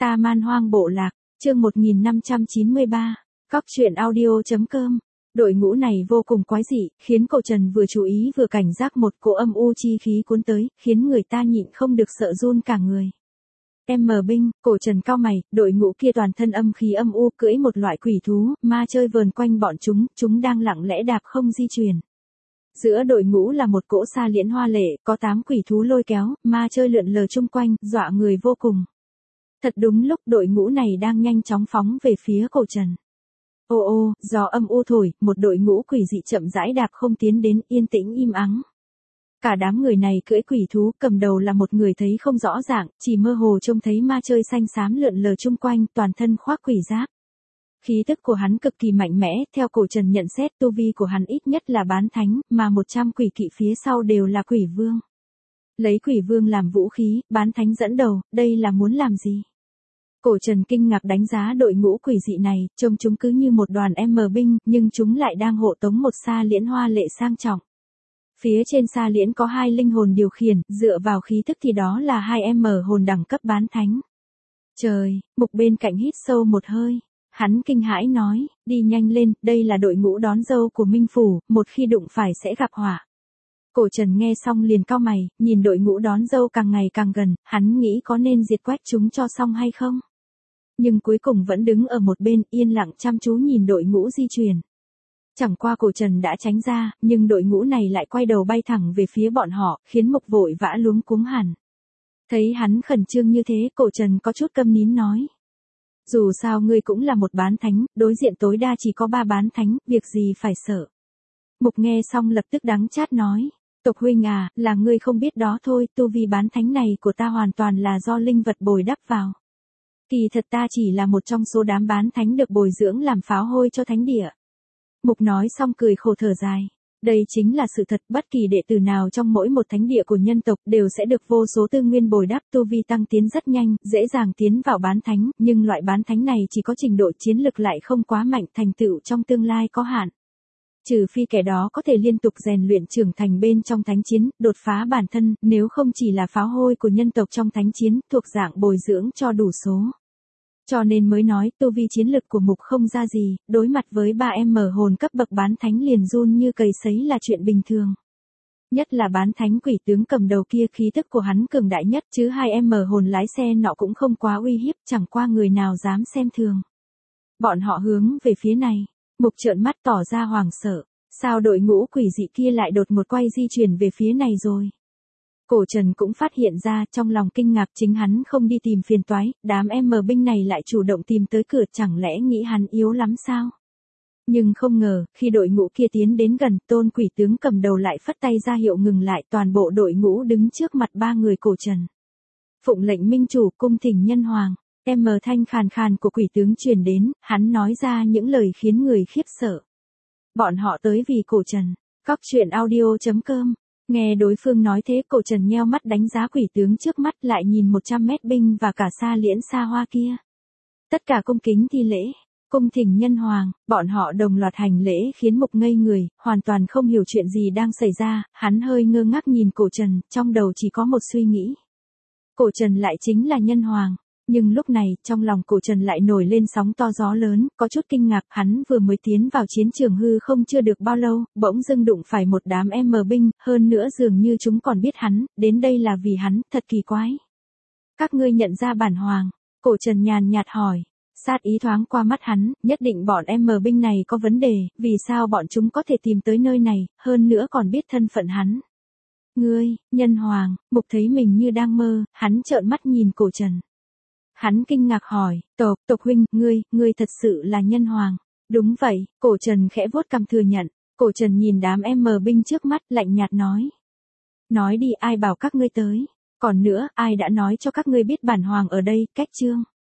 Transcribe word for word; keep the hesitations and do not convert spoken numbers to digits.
Ta Man Hoang Bộ Lạc, chương một nghìn năm trăm chín mươi ba, Cóc truyện audio chấm com. Đội ngũ này vô cùng quái dị, khiến Cổ Trần vừa chú ý vừa cảnh giác một cỗ âm u chi khí cuốn tới, khiến người ta nhịn không được sợ run cả người. Em mờ binh, Cổ Trần cau mày, đội ngũ kia toàn thân âm khí âm u cưỡi một loại quỷ thú, ma chơi vờn quanh bọn chúng, chúng đang lặng lẽ đạp không di chuyển. Giữa đội ngũ là một cỗ sa liễn hoa lệ, có tám quỷ thú lôi kéo, ma chơi lượn lờ chung quanh, dọa người vô cùng. Thật đúng lúc đội ngũ này đang nhanh chóng phóng về phía Cổ Trần. Ô ô, gió âm u thổi, một đội ngũ quỷ dị chậm rãi đạp không tiến đến, yên tĩnh im ắng. Cả đám người này cưỡi quỷ thú, cầm đầu là một người thấy không rõ ràng, chỉ mơ hồ trông thấy ma chơi xanh xám lượn lờ chung quanh, toàn thân khoác quỷ giáp. Khí tức của hắn cực kỳ mạnh mẽ, theo Cổ Trần nhận xét tu vi của hắn ít nhất là bán thánh, mà một trăm quỷ kỵ phía sau đều là quỷ vương. Lấy quỷ vương làm vũ khí, bán thánh dẫn đầu, đây là muốn làm gì? Cổ Trần kinh ngạc đánh giá đội ngũ quỷ dị này, trông chúng cứ như một đoàn em mờ binh, nhưng chúng lại đang hộ tống một sa liễn hoa lệ sang trọng. Phía trên sa liễn có hai linh hồn điều khiển, dựa vào khí thức thì đó là hai em mờ hồn đẳng cấp bán thánh. Trời, Mục bên cạnh hít sâu một hơi. Hắn kinh hãi nói, đi nhanh lên, đây là đội ngũ đón dâu của Minh Phủ, một khi đụng phải sẽ gặp họa. Cổ Trần nghe xong liền cau mày, nhìn đội ngũ đón dâu càng ngày càng gần, hắn nghĩ có nên diệt quét chúng cho xong hay không. Nhưng cuối cùng vẫn đứng ở một bên, yên lặng chăm chú nhìn đội ngũ di chuyển. Chẳng qua Cổ Trần đã tránh ra, nhưng đội ngũ này lại quay đầu bay thẳng về phía bọn họ, khiến Mục vội vã luống cuống hẳn. Thấy hắn khẩn trương như thế, Cổ Trần có chút câm nín nói. Dù sao ngươi cũng là một bán thánh, đối diện tối đa chỉ có ba bán thánh, việc gì phải sợ. Mục nghe xong lập tức đắng chát nói. Tộc huynh à, là ngươi không biết đó thôi, tu vi bán thánh này của ta hoàn toàn là do linh vật bồi đắp vào. Kỳ thật ta chỉ là một trong số đám bán thánh được bồi dưỡng làm pháo hôi cho thánh địa. Mục nói xong cười khổ thở dài. Đây chính là sự thật, bất kỳ đệ tử nào trong mỗi một thánh địa của nhân tộc đều sẽ được vô số tư nguyên bồi đắp, tu vi tăng tiến rất nhanh, dễ dàng tiến vào bán thánh, nhưng loại bán thánh này chỉ có trình độ chiến lực lại không quá mạnh, thành tựu trong tương lai có hạn. Trừ phi kẻ đó có thể liên tục rèn luyện trưởng thành bên trong thánh chiến, đột phá bản thân, nếu không chỉ là pháo hôi của nhân tộc trong thánh chiến, thuộc dạng bồi dưỡng cho đủ số. Cho nên mới nói tu vi chiến lực của Mục không ra gì, đối mặt với ba em mở hồn cấp bậc bán thánh liền run như cầy sấy là chuyện bình thường. Nhất là bán thánh quỷ tướng cầm đầu kia, khí tức của hắn cường đại nhất, chứ hai em mở hồn lái xe nọ cũng không quá uy hiếp, chẳng qua người nào dám xem thường. Bọn họ hướng về phía này, Mục trợn mắt tỏ ra hoảng sợ, sao đội ngũ quỷ dị kia lại đột một quay di chuyển về phía này rồi. Cổ Trần cũng phát hiện ra, trong lòng kinh ngạc, chính hắn không đi tìm phiền toái, đám em mờ binh này lại chủ động tìm tới cửa, chẳng lẽ nghĩ hắn yếu lắm sao? Nhưng không ngờ, khi đội ngũ kia tiến đến gần, tôn quỷ tướng cầm đầu lại phất tay ra hiệu ngừng lại, toàn bộ đội ngũ đứng trước mặt ba người Cổ Trần. Phụng lệnh minh chủ, cung thỉnh nhân hoàng. Em mờ thanh khàn khàn của quỷ tướng truyền đến, hắn nói ra những lời khiến người khiếp sợ. Bọn họ tới vì Cổ Trần. Cóc truyện audio chấm com. Nghe đối phương nói thế, Cổ Trần nheo mắt đánh giá quỷ tướng trước mắt, lại nhìn một trăm mét binh và cả sa liễn xa hoa kia. Tất cả cung kính thi lễ, cung thỉnh nhân hoàng, bọn họ đồng loạt hành lễ khiến Mục ngây người, hoàn toàn không hiểu chuyện gì đang xảy ra, hắn hơi ngơ ngác nhìn Cổ Trần, trong đầu chỉ có một suy nghĩ. Cổ Trần lại chính là nhân hoàng. Nhưng lúc này, trong lòng Cổ Trần lại nổi lên sóng to gió lớn, có chút kinh ngạc, hắn vừa mới tiến vào chiến trường hư không chưa được bao lâu, bỗng dưng đụng phải một đám em mờ binh, hơn nữa dường như chúng còn biết hắn, đến đây là vì hắn, thật kỳ quái. Các ngươi nhận ra bản hoàng, Cổ Trần nhàn nhạt hỏi, sát ý thoáng qua mắt hắn, nhất định bọn em mờ binh này có vấn đề, vì sao bọn chúng có thể tìm tới nơi này, hơn nữa còn biết thân phận hắn. Ngươi, nhân hoàng, Mục thấy mình như đang mơ, hắn trợn mắt nhìn Cổ Trần. Hắn kinh ngạc hỏi, tộc, tộc huynh, ngươi, ngươi thật sự là nhân hoàng. Đúng vậy, Cổ Trần khẽ vuốt cằm thừa nhận. Cổ Trần nhìn đám em mờ binh trước mắt, lạnh nhạt nói. Nói đi, ai bảo các ngươi tới. Còn nữa, ai đã nói cho các ngươi biết bản hoàng ở đây, cách chương.